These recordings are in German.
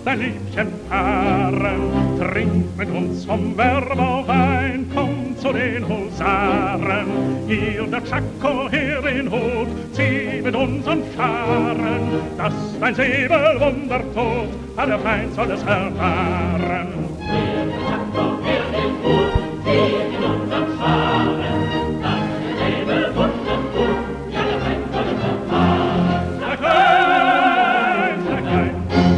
dein Liebchen fahren. Trink mit uns vom Werber Wein, komm zu den Husaren. Hier der Tschako, hier den Hut, zieh mit uns und fahren. Dass dein Säbel wundertot, alle Feind soll es erfahren. Hier der Tschako, hier den Hut, zieh mit uns und fahren. Dass dein Säbel wundertot, alle Feind soll es erfahren. Sag ein, sag ein.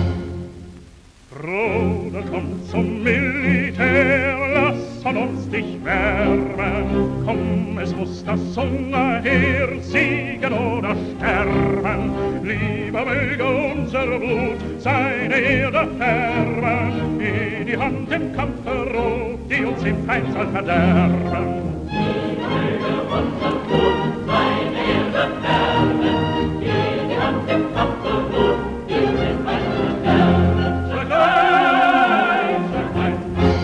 Bruder, komm zum Militär, lass von uns dich wärmen. Komm, es muss das Hungerheer siegen oder sterben. Lieber möge unser Blut seine Erde färben, wie die Hand im Kampfe rot, die uns im Feind soll verderben. Lieber möge unser Blut seine Erde färben, wie die Hand im Kampfe rot, die uns im Feind soll verderben. Sag ein, sag ein.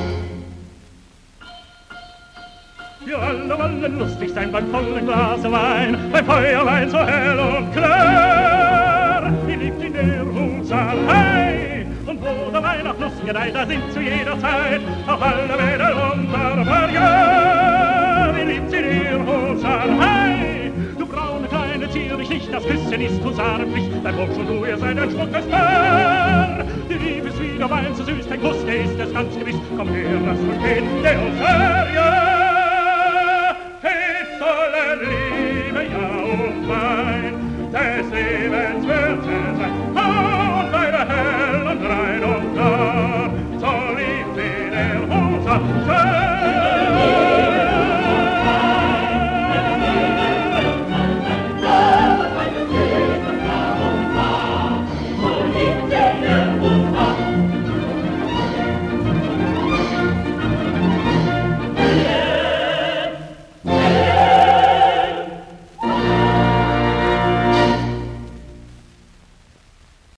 Wir alle wollen lustig sein beim vollen Glase Wein, beim Feuerwein so hell und klar. Wie liebt ihn der Husar, hey! Und wo der Weihnachtslust gedeiht, da sind zu jeder Zeit auch alle Mädel wunderbar, ja! Wie liebt sie der Husar, hey! Du braune kleine Zierich, nicht das Küsschen ist Husarenpflicht, dein Wunsch und du, ihr seid ein Schmuckes Paar. Die Liebe ist wie der Wein so süß, dein Kuss, der ist es ganz gewiss. Komm her, lass uns gehen, der Husar, ja!